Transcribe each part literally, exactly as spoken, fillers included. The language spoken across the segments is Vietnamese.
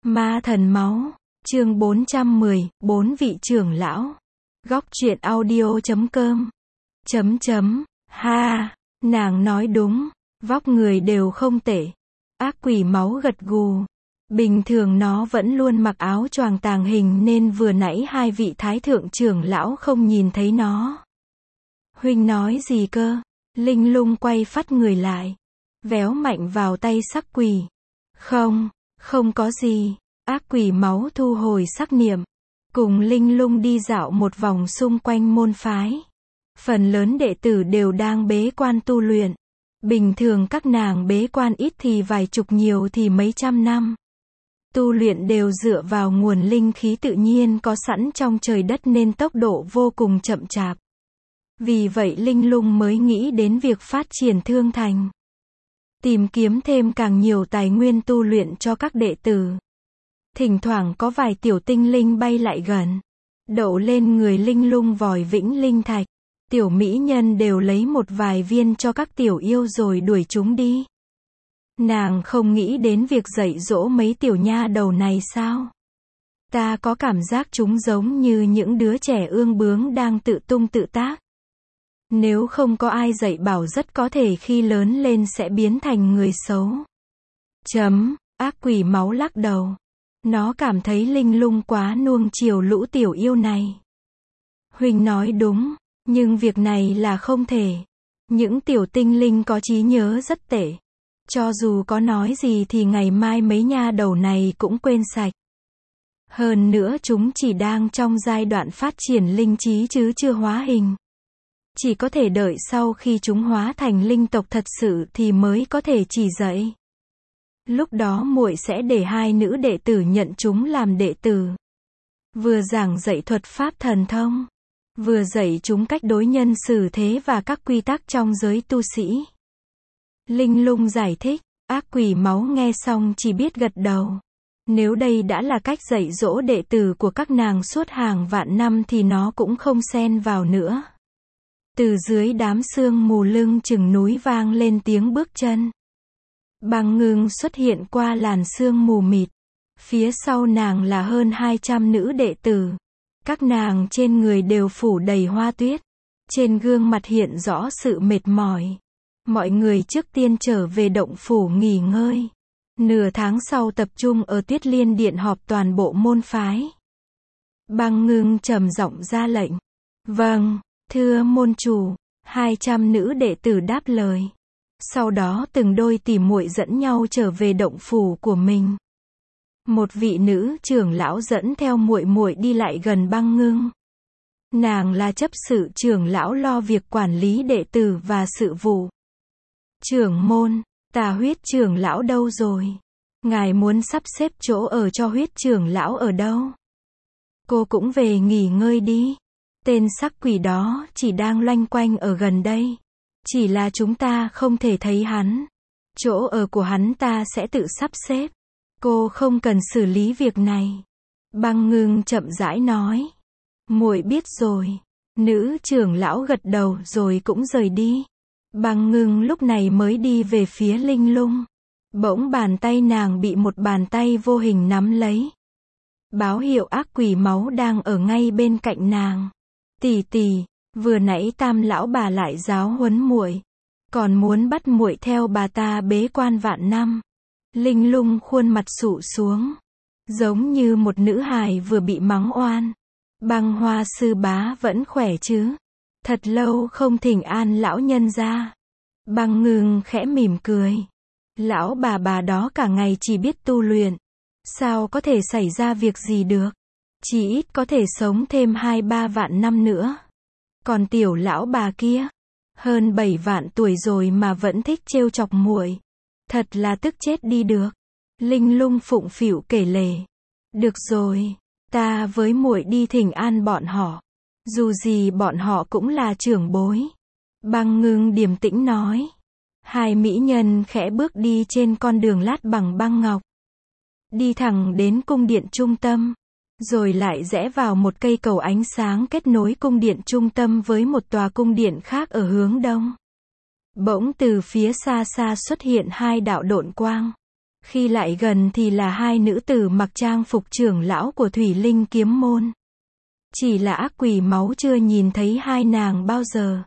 Ma thần máu, chương bốn trăm mười, bốn vị trưởng lão. Góc truyện audio chấm com. Chấm chấm, ha, nàng nói đúng, vóc người đều không tệ. Ác quỷ máu gật gù. Bình thường nó vẫn luôn mặc áo choàng tàng hình nên vừa nãy hai vị thái thượng trưởng lão không nhìn thấy nó. Huynh nói gì cơ? Linh Lung quay phắt người lại, véo mạnh vào tay sắc quỷ. Không, không có gì. Ác quỷ máu thu hồi sắc niệm, cùng Linh Lung đi dạo một vòng xung quanh môn phái. Phần lớn đệ tử đều đang bế quan tu luyện. Bình thường các nàng bế quan ít thì vài chục, nhiều thì mấy trăm năm. Tu luyện đều dựa vào nguồn linh khí tự nhiên có sẵn trong trời đất nên tốc độ vô cùng chậm chạp. Vì vậy Linh Lung mới nghĩ đến việc phát triển thương thành, tìm kiếm thêm càng nhiều tài nguyên tu luyện cho các đệ tử. Thỉnh thoảng có vài tiểu tinh linh bay lại gần, đậu lên người Linh Lung vòi vĩnh linh thạch. Tiểu mỹ nhân đều lấy một vài viên cho các tiểu yêu rồi đuổi chúng đi. Nàng không nghĩ đến việc dạy dỗ mấy tiểu nha đầu này sao? Ta có cảm giác chúng giống như những đứa trẻ ương bướng đang tự tung tự tác. Nếu không có ai dạy bảo rất có thể khi lớn lên sẽ biến thành người xấu. Chấm, ác quỷ máu lắc đầu. Nó cảm thấy Linh Lung quá nuông chiều lũ tiểu yêu này. Huynh nói đúng, nhưng việc này là không thể. Những tiểu tinh linh có trí nhớ rất tệ. Cho dù có nói gì thì ngày mai mấy nha đầu này cũng quên sạch. Hơn nữa chúng chỉ đang trong giai đoạn phát triển linh trí chứ chưa hóa hình. Chỉ có thể đợi sau khi chúng hóa thành linh tộc thật sự thì mới có thể chỉ dạy. Lúc đó muội sẽ để hai nữ đệ tử nhận chúng làm đệ tử. Vừa giảng dạy thuật pháp thần thông, vừa dạy chúng cách đối nhân xử thế và các quy tắc trong giới tu sĩ. Linh Lung giải thích, ác quỷ máu nghe xong chỉ biết gật đầu. Nếu đây đã là cách dạy dỗ đệ tử của các nàng suốt hàng vạn năm thì nó cũng không xen vào nữa. Từ dưới đám sương mù lưng chừng núi vang lên tiếng bước chân. Băng Ngưng xuất hiện qua làn sương mù mịt. Phía sau nàng là hơn hai trăm nữ đệ tử. Các nàng trên người đều phủ đầy hoa tuyết. Trên gương mặt hiện rõ sự mệt mỏi. Mọi người trước tiên trở về động phủ nghỉ ngơi. Nửa tháng sau tập trung ở Tuyết Liên Điện họp toàn bộ môn phái. Băng Ngưng trầm giọng ra lệnh. Vâng, thưa môn chủ. hai trăm nữ đệ tử đáp lời. Sau đó từng đôi tỉ muội dẫn nhau trở về động phủ của mình. Một vị nữ trưởng lão dẫn theo muội muội đi lại gần Băng Ngưng. Nàng là chấp sự trưởng lão lo việc quản lý đệ tử và sự vụ. Trưởng môn, Tà Huyết trưởng lão đâu rồi? Ngài muốn sắp xếp chỗ ở cho Huyết trưởng lão ở đâu? Cô cũng về nghỉ ngơi đi. Tên sắc quỷ đó chỉ đang loanh quanh ở gần đây. Chỉ là chúng ta không thể thấy hắn. Chỗ ở của hắn ta sẽ tự sắp xếp. Cô không cần xử lý việc này. Băng Ngưng chậm rãi nói. Muội biết rồi. Nữ trưởng lão gật đầu rồi cũng rời đi. Băng Ngưng lúc này mới đi về phía Linh Lung. Bỗng bàn tay nàng bị một bàn tay vô hình nắm lấy. Báo hiệu ác quỷ máu đang ở ngay bên cạnh nàng. Tỷ tỷ, vừa nãy Tam lão bà lại giáo huấn muội, còn muốn bắt muội theo bà ta bế quan vạn năm. Linh Lung khuôn mặt sụ xuống, giống như một nữ hài vừa bị mắng oan. Băng Hoa sư bá vẫn khỏe chứ? Thật lâu không thỉnh an lão nhân ra. Băng Ngưng khẽ mỉm cười. Lão bà bà đó cả ngày chỉ biết tu luyện. Sao có thể xảy ra việc gì được? Chỉ ít có thể sống thêm hai ba vạn năm nữa. Còn tiểu lão bà kia, hơn bảy vạn tuổi rồi mà vẫn thích trêu chọc muội. Thật là tức chết đi được. Linh Lung phụng phịu kể lể. Được rồi, ta với muội đi thỉnh an bọn họ. Dù gì bọn họ cũng là trưởng bối. Băng Ngưng điềm tĩnh nói. Hai mỹ nhân khẽ bước đi trên con đường lát bằng băng ngọc. Đi thẳng đến cung điện trung tâm. Rồi lại rẽ vào một cây cầu ánh sáng kết nối cung điện trung tâm với một tòa cung điện khác ở hướng đông. Bỗng từ phía xa xa xuất hiện hai đạo độn quang. Khi lại gần thì là hai nữ tử mặc trang phục trưởng lão của Thủy Linh kiếm môn. Chỉ là ác quỷ máu chưa nhìn thấy hai nàng bao giờ.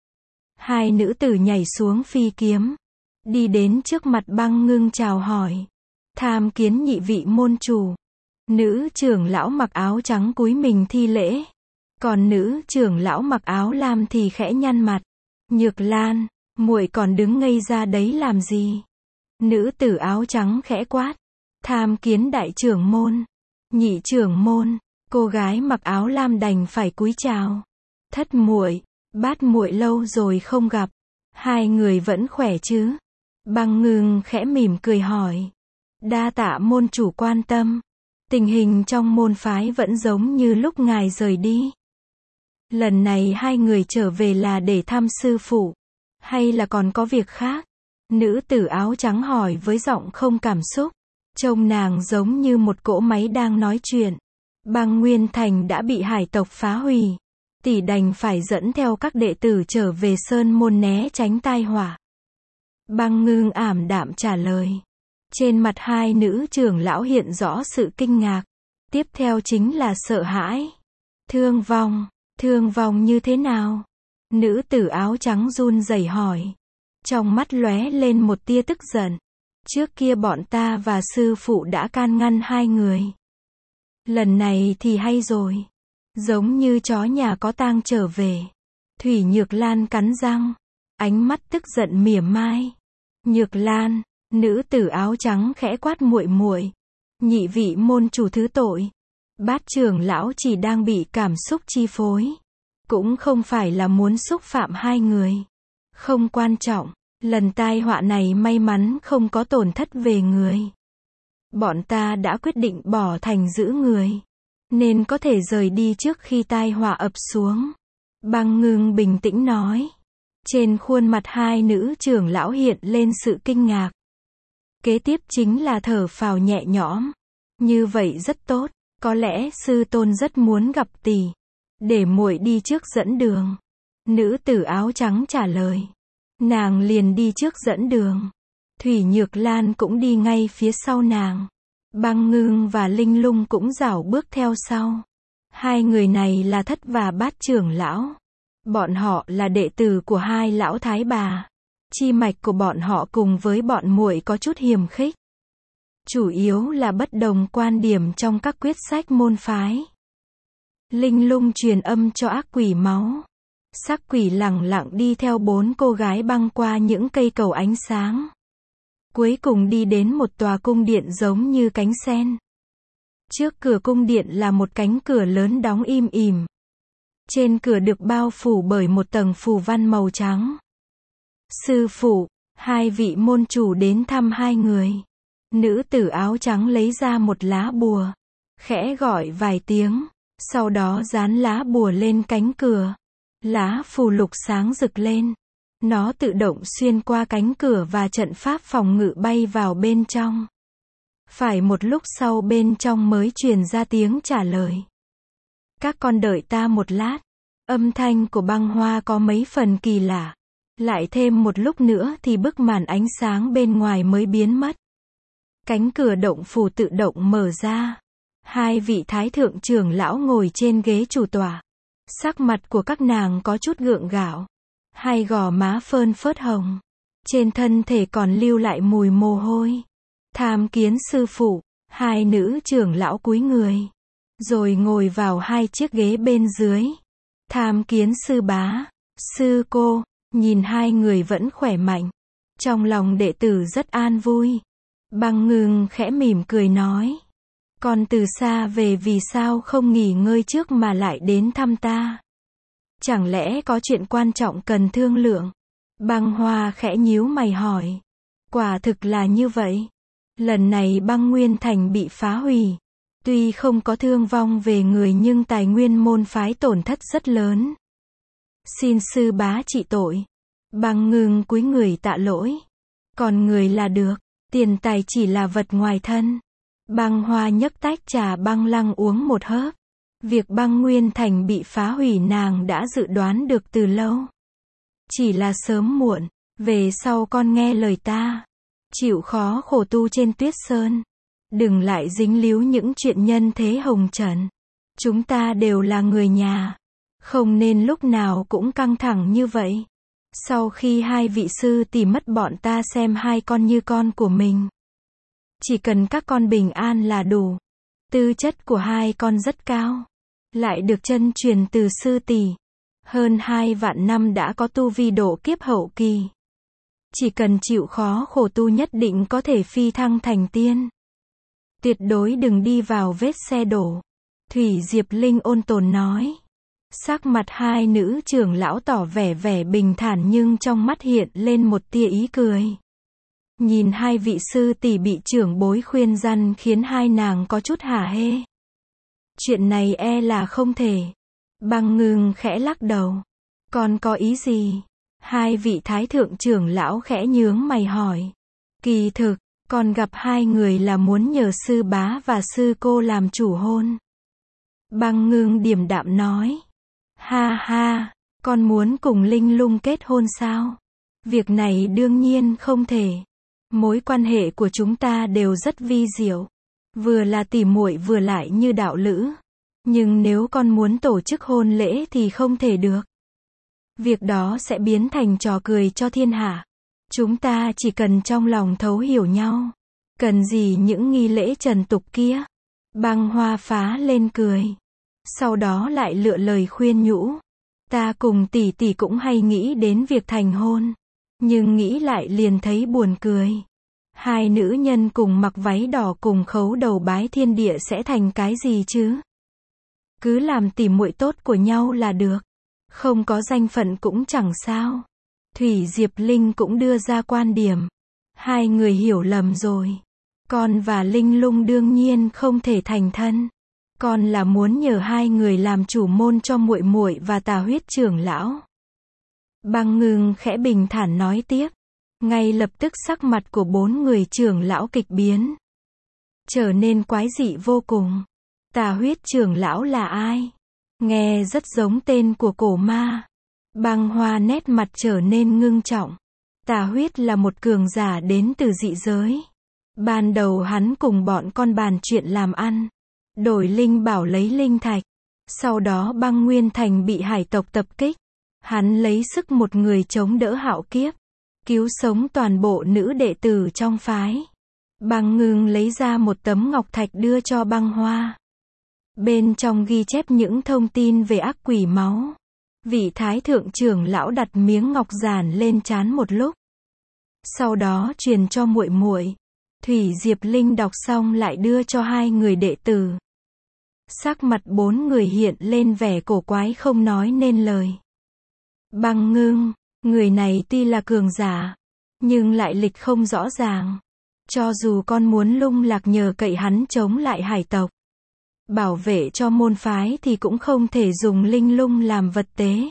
Hai nữ tử nhảy xuống phi kiếm, đi đến trước mặt Băng Ngưng chào hỏi. Tham kiến nhị vị môn chủ. Nữ trưởng lão mặc áo trắng cúi mình thi lễ. Còn nữ trưởng lão mặc áo lam thì khẽ nhăn mặt. Nhược Lan, muội còn đứng ngây ra đấy làm gì? Nữ tử áo trắng khẽ quát. Tham kiến đại trưởng môn. Nhị trưởng môn. Cô gái mặc áo lam đành phải cúi chào. Thất muội, Bát muội lâu rồi không gặp. Hai người vẫn khỏe chứ? Băng Ngưng khẽ mỉm cười hỏi. Đa tạ môn chủ quan tâm. Tình hình trong môn phái vẫn giống như lúc ngài rời đi. Lần này hai người trở về là để thăm sư phụ, hay là còn có việc khác? Nữ tử áo trắng hỏi với giọng không cảm xúc. Trông nàng giống như một cỗ máy đang nói chuyện. Băng Nguyên Thành đã bị hải tộc phá hủy. Tỷ đành phải dẫn theo các đệ tử trở về sơn môn né tránh tai họa. Băng Ngưng ảm đạm trả lời. Trên mặt hai nữ trưởng lão hiện rõ sự kinh ngạc. Tiếp theo chính là sợ hãi. Thương vong, thương vong như thế nào? Nữ tử áo trắng run rẩy hỏi. Trong mắt lóe lên một tia tức giận. Trước kia bọn ta và sư phụ đã can ngăn hai người. Lần này thì hay rồi. Giống như chó nhà có tang trở về. Thủy Nhược Lan cắn răng. Ánh mắt tức giận mỉa mai. Nhược Lan, nữ tử áo trắng khẽ quát muội muội. Nhị vị môn chủ thứ tội. Bát trưởng lão chỉ đang bị cảm xúc chi phối. Cũng không phải là muốn xúc phạm hai người. Không quan trọng. Lần tai họa này may mắn không có tổn thất về người. Bọn ta đã quyết định bỏ thành giữ người. Nên có thể rời đi trước khi tai họa ập xuống. Băng Ngưng bình tĩnh nói. Trên khuôn mặt hai nữ trưởng lão hiện lên sự kinh ngạc. Kế tiếp chính là thở phào nhẹ nhõm. Như vậy rất tốt. Có lẽ sư tôn rất muốn gặp tỷ. Để muội đi trước dẫn đường. Nữ tử áo trắng trả lời. Nàng liền đi trước dẫn đường. Thủy Nhược Lan cũng đi ngay phía sau nàng. Băng Ngưng và Linh Lung cũng rảo bước theo sau. Hai người này là Thất và Bát trưởng lão. Bọn họ là đệ tử của hai lão thái bà. Chi mạch của bọn họ cùng với bọn muội có chút hiềm khích. Chủ yếu là bất đồng quan điểm trong các quyết sách môn phái. Linh Lung truyền âm cho ác quỷ máu. Sắc quỷ lẳng lặng đi theo bốn cô gái băng qua những cây cầu ánh sáng. Cuối cùng đi đến một tòa cung điện giống như cánh sen. Trước cửa cung điện là một cánh cửa lớn đóng im ỉm. Trên cửa được bao phủ bởi một tầng phù văn màu trắng. Sư phụ, hai vị môn chủ đến thăm hai người. Nữ tử áo trắng lấy ra một lá bùa. Khẽ gọi vài tiếng. Sau đó dán lá bùa lên cánh cửa. Lá phù lục sáng rực lên. Nó tự động xuyên qua cánh cửa và trận pháp phòng ngự bay vào bên trong. Phải một lúc sau bên trong mới truyền ra tiếng trả lời. Các con đợi ta một lát. Âm thanh của Băng Hoa có mấy phần kỳ lạ. Lại thêm một lúc nữa thì bức màn ánh sáng bên ngoài mới biến mất. Cánh cửa động phủ tự động mở ra. Hai vị thái thượng trưởng lão ngồi trên ghế chủ tọa. Sắc mặt của các nàng có chút gượng gạo. Hai gò má phơn phớt hồng. Trên thân thể còn lưu lại mùi mồ hôi. Tham kiến sư phụ. Hai nữ trưởng lão cúi người. Rồi ngồi vào hai chiếc ghế bên dưới. Tham kiến sư bá. Sư cô. Nhìn hai người vẫn khỏe mạnh. Trong lòng đệ tử rất an vui. Băng Ngưng khẽ mỉm cười nói. Còn từ xa về vì sao không nghỉ ngơi trước mà lại đến thăm ta? Chẳng lẽ có chuyện quan trọng cần thương lượng? Băng Hoa khẽ nhíu mày hỏi. Quả thực là như vậy. Lần này Băng Nguyên Thành bị phá hủy. Tuy không có thương vong về người nhưng tài nguyên môn phái tổn thất rất lớn. Xin sư bá trị tội. Băng Ngưng cúi người tạ lỗi. Còn người là được. Tiền tài chỉ là vật ngoài thân. Băng Hoa nhấc tách trà băng lăng uống một hớp. Việc Băng Nguyên Thành bị phá hủy nàng đã dự đoán được từ lâu. Chỉ là sớm muộn. Về sau con nghe lời ta. chịu khó khổ tu trên tuyết sơn. Đừng lại dính líu những chuyện nhân thế hồng trần. Chúng ta đều là người nhà. Không nên lúc nào cũng căng thẳng như vậy. Sau khi hai vị sư tỷ mất bọn ta xem hai con như con của mình. Chỉ cần các con bình an là đủ. Tư chất của hai con rất cao. Lại được chân truyền từ sư tỷ. Hơn hai vạn năm đã có tu vi độ kiếp hậu kỳ. Chỉ cần chịu khó khổ tu nhất định có thể phi thăng thành tiên. Tuyệt đối đừng đi vào vết xe đổ. Thủy Diệp Linh ôn tồn nói. Sắc mặt hai nữ trưởng lão tỏ vẻ vẻ bình thản nhưng trong mắt hiện lên một tia ý cười. Nhìn hai vị sư tỷ bị trưởng bối khuyên răn khiến hai nàng có chút hả hê. Chuyện này e là không thể. Băng Ngưng khẽ lắc đầu. Còn có ý gì? Hai vị thái thượng trưởng lão khẽ nhướng mày hỏi. Kỳ thực, con gặp hai người là muốn nhờ sư bá và sư cô làm chủ hôn. Băng Ngưng điềm đạm nói. Ha ha, con muốn cùng Linh Lung kết hôn sao? Việc này đương nhiên không thể. Mối quan hệ của chúng ta đều rất vi diệu. Vừa là tỉ muội vừa lại như đạo lữ. Nhưng nếu con muốn tổ chức hôn lễ thì không thể được. Việc đó sẽ biến thành trò cười cho thiên hạ. Chúng ta chỉ cần trong lòng thấu hiểu nhau. Cần gì những nghi lễ trần tục kia? Băng Hoa phá lên cười. Sau đó lại lựa lời khuyên nhủ. Ta cùng tỷ tỷ cũng hay nghĩ đến việc thành hôn. Nhưng nghĩ lại liền thấy buồn cười. Hai nữ nhân cùng mặc váy đỏ cùng khấu đầu bái thiên địa sẽ thành cái gì chứ? Cứ làm tỉ muội tốt của nhau là được. Không có danh phận cũng chẳng sao. Thủy Diệp Linh cũng đưa ra quan điểm. Hai người hiểu lầm rồi. Con và Linh Lung đương nhiên không thể thành thân. Con là muốn nhờ hai người làm chủ môn cho muội muội và Tà Huyết trưởng lão. Băng Ngưng khẽ bình thản nói tiếp. Ngay lập tức sắc mặt của bốn người trưởng lão kịch biến. Trở nên quái dị vô cùng. Tà Huyết trưởng lão là ai? Nghe rất giống tên của cổ ma. Băng Hoa nét mặt trở nên ngưng trọng. Tà Huyết là một cường giả đến từ dị giới. Ban đầu hắn cùng bọn con bàn chuyện làm ăn. Đổi linh bảo lấy linh thạch. Sau đó Băng Nguyên Thành bị hải tộc tập kích. Hắn lấy sức một người chống đỡ hạo kiếp. Cứu sống toàn bộ nữ đệ tử trong phái. Băng Ngưng lấy ra một tấm ngọc thạch đưa cho Băng Hoa. Bên trong ghi chép những thông tin về ác quỷ máu. Vị thái thượng trưởng lão đặt miếng ngọc giản lên trán một lúc. Sau đó truyền cho muội muội. Thủy Diệp Linh đọc xong lại đưa cho hai người đệ tử. Sắc mặt bốn người hiện lên vẻ cổ quái không nói nên lời. Băng Ngưng, người này tuy là cường giả, nhưng lại lịch không rõ ràng. Cho dù con muốn lung lạc nhờ cậy hắn chống lại hải tộc, bảo vệ cho môn phái thì cũng không thể dùng Linh Lung làm vật tế.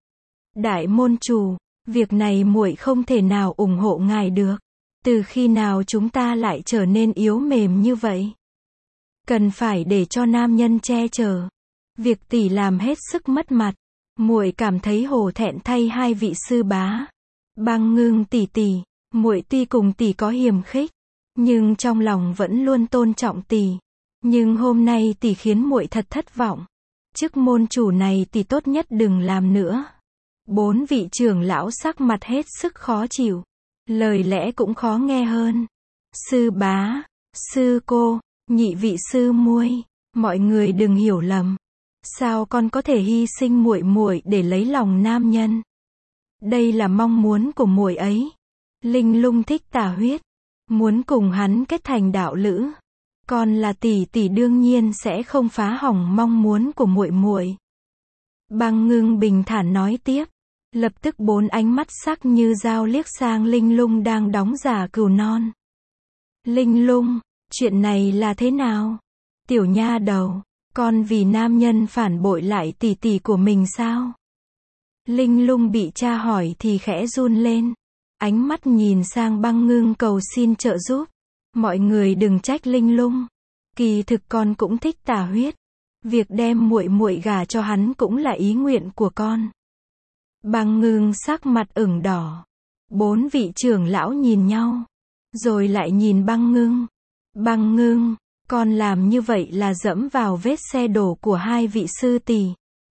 Đại môn chủ, việc này muội không thể nào ủng hộ ngài được. Từ khi nào chúng ta lại trở nên yếu mềm như vậy? Cần phải để cho nam nhân che chở. Việc tỷ làm hết sức mất mặt. Muội cảm thấy hổ thẹn thay hai vị sư bá. Băng Ngưng tỷ tỷ, muội tuy cùng tỷ có hiềm khích, nhưng trong lòng vẫn luôn tôn trọng tỷ. Nhưng hôm nay tỷ khiến muội thật thất vọng. Chức môn chủ này tỷ tốt nhất đừng làm nữa. Bốn vị trưởng lão sắc mặt hết sức khó chịu. Lời lẽ cũng khó nghe hơn. Sư bá, sư cô, nhị vị sư muội, mọi người đừng hiểu lầm. Sao con có thể hy sinh muội muội để lấy lòng nam nhân? Đây là mong muốn của muội ấy. Linh Lung thích Tà Huyết, muốn cùng hắn kết thành đạo lữ. Con là tỷ tỷ đương nhiên sẽ không phá hỏng mong muốn của muội muội. Băng Ngưng bình thản nói tiếp. Lập tức bốn ánh mắt sắc như dao liếc sang Linh Lung đang đóng giả cừu non. Linh Lung, chuyện này là thế nào? Tiểu nha đầu, con vì nam nhân phản bội lại tỷ tỷ của mình sao? Linh Lung bị cha hỏi thì khẽ run lên. Ánh mắt nhìn sang Băng Ngưng cầu xin trợ giúp. Mọi người đừng trách Linh Lung. Kỳ thực con cũng thích Tà Huyết. Việc đem muội muội gả cho hắn cũng là ý nguyện của con. Băng Ngưng sắc mặt ửng đỏ. Bốn vị trưởng lão nhìn nhau. Rồi lại nhìn Băng Ngưng. Băng Ngưng, con làm như vậy là dẫm vào vết xe đổ của hai vị sư tỷ.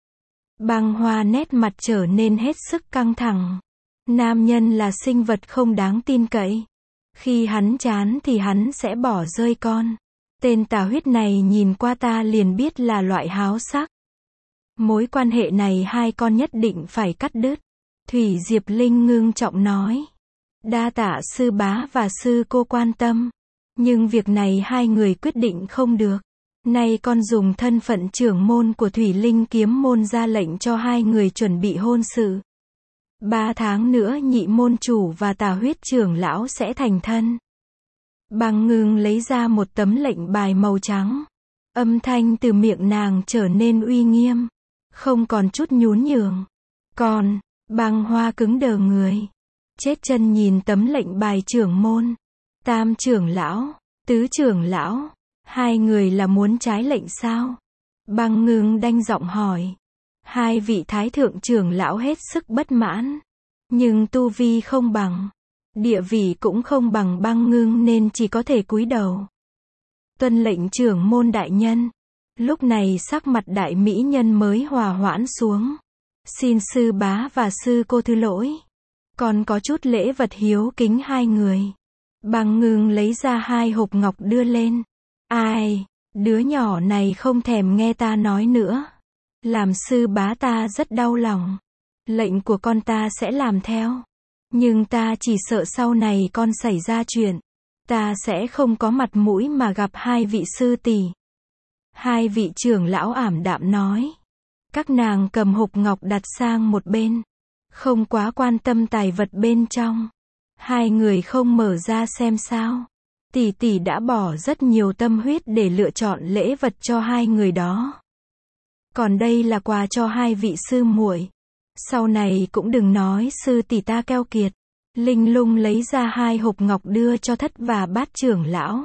Băng Hoa nét mặt trở nên hết sức căng thẳng. Nam nhân là sinh vật không đáng tin cậy. Khi hắn chán thì hắn sẽ bỏ rơi con. Tên tà huyết này nhìn qua ta liền biết là loại háo sắc. Mối quan hệ này hai con nhất định phải cắt đứt. Thủy Diệp Linh ngưng trọng nói. Đa tạ sư bá và sư cô quan tâm. Nhưng việc này hai người quyết định không được. Nay con dùng thân phận trưởng môn của Thủy Linh kiếm môn ra lệnh cho hai người chuẩn bị hôn sự. Ba tháng nữa nhị môn chủ và tà huyết trưởng lão sẽ thành thân. Băng Ngưng lấy ra một tấm lệnh bài màu trắng. Âm thanh từ miệng nàng trở nên uy nghiêm. Không còn chút nhún nhường. Còn, Băng Hoa cứng đờ người. Chết chân nhìn tấm lệnh bài trưởng môn. Tam trưởng lão, tứ trưởng lão. Hai người là muốn trái lệnh sao? Băng Ngưng đanh giọng hỏi. Hai vị thái thượng trưởng lão hết sức bất mãn. Nhưng tu vi không bằng. Địa vị cũng không bằng Băng Ngưng nên chỉ có thể cúi đầu. Tuân lệnh trưởng môn đại nhân. Lúc này sắc mặt đại mỹ nhân mới hòa hoãn xuống. Xin sư bá và sư cô thứ lỗi. Còn có chút lễ vật hiếu kính hai người. Băng Ngưng lấy ra hai hộp ngọc đưa lên. Ai, đứa nhỏ này không thèm nghe ta nói nữa. Làm sư bá ta rất đau lòng. Lệnh của con ta sẽ làm theo. Nhưng ta chỉ sợ sau này con xảy ra chuyện. Ta sẽ không có mặt mũi mà gặp hai vị sư tỷ. Hai vị trưởng lão ảm đạm nói. Các nàng cầm hộp ngọc đặt sang một bên. Không quá quan tâm tài vật bên trong. Hai người không mở ra xem sao. Tỷ tỷ đã bỏ rất nhiều tâm huyết để lựa chọn lễ vật cho hai người đó. Còn đây là quà cho hai vị sư muội. Sau này cũng đừng nói sư tỷ ta keo kiệt. Linh Lung lấy ra hai hộp ngọc đưa cho Thất và Bát trưởng lão.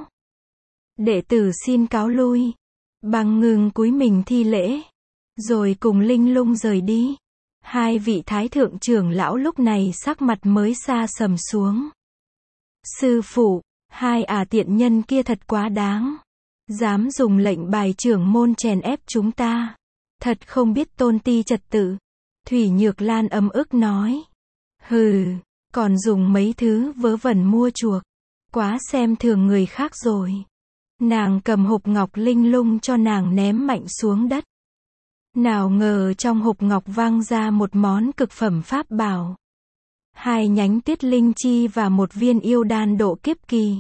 Đệ tử xin cáo lui. Băng Ngưng cúi mình thi lễ. Rồi cùng Linh Lung rời đi. Hai vị thái thượng trưởng lão lúc này sắc mặt mới xa sầm xuống. Sư phụ, hai ả tiện nhân kia thật quá đáng. Dám dùng lệnh bài trưởng môn chèn ép chúng ta. Thật không biết tôn ti trật tự. Thủy Nhược Lan ấm ức nói. Hừ, còn dùng mấy thứ vớ vẩn mua chuộc. Quá xem thường người khác rồi. Nàng cầm hộp ngọc Linh Lung cho nàng ném mạnh xuống đất. Nào ngờ trong hộp ngọc vang ra một món cực phẩm pháp bảo. Hai nhánh tuyết linh chi và một viên yêu đan độ kiếp kỳ.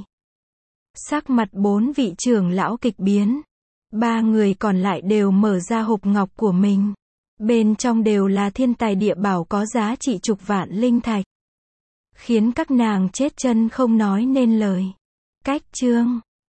Sắc mặt bốn vị trưởng lão kịch biến. Ba người còn lại đều mở ra hộp ngọc của mình. Bên trong đều là thiên tài địa bảo có giá trị chục vạn linh thạch. Khiến các nàng chết chân không nói nên lời. Cách chương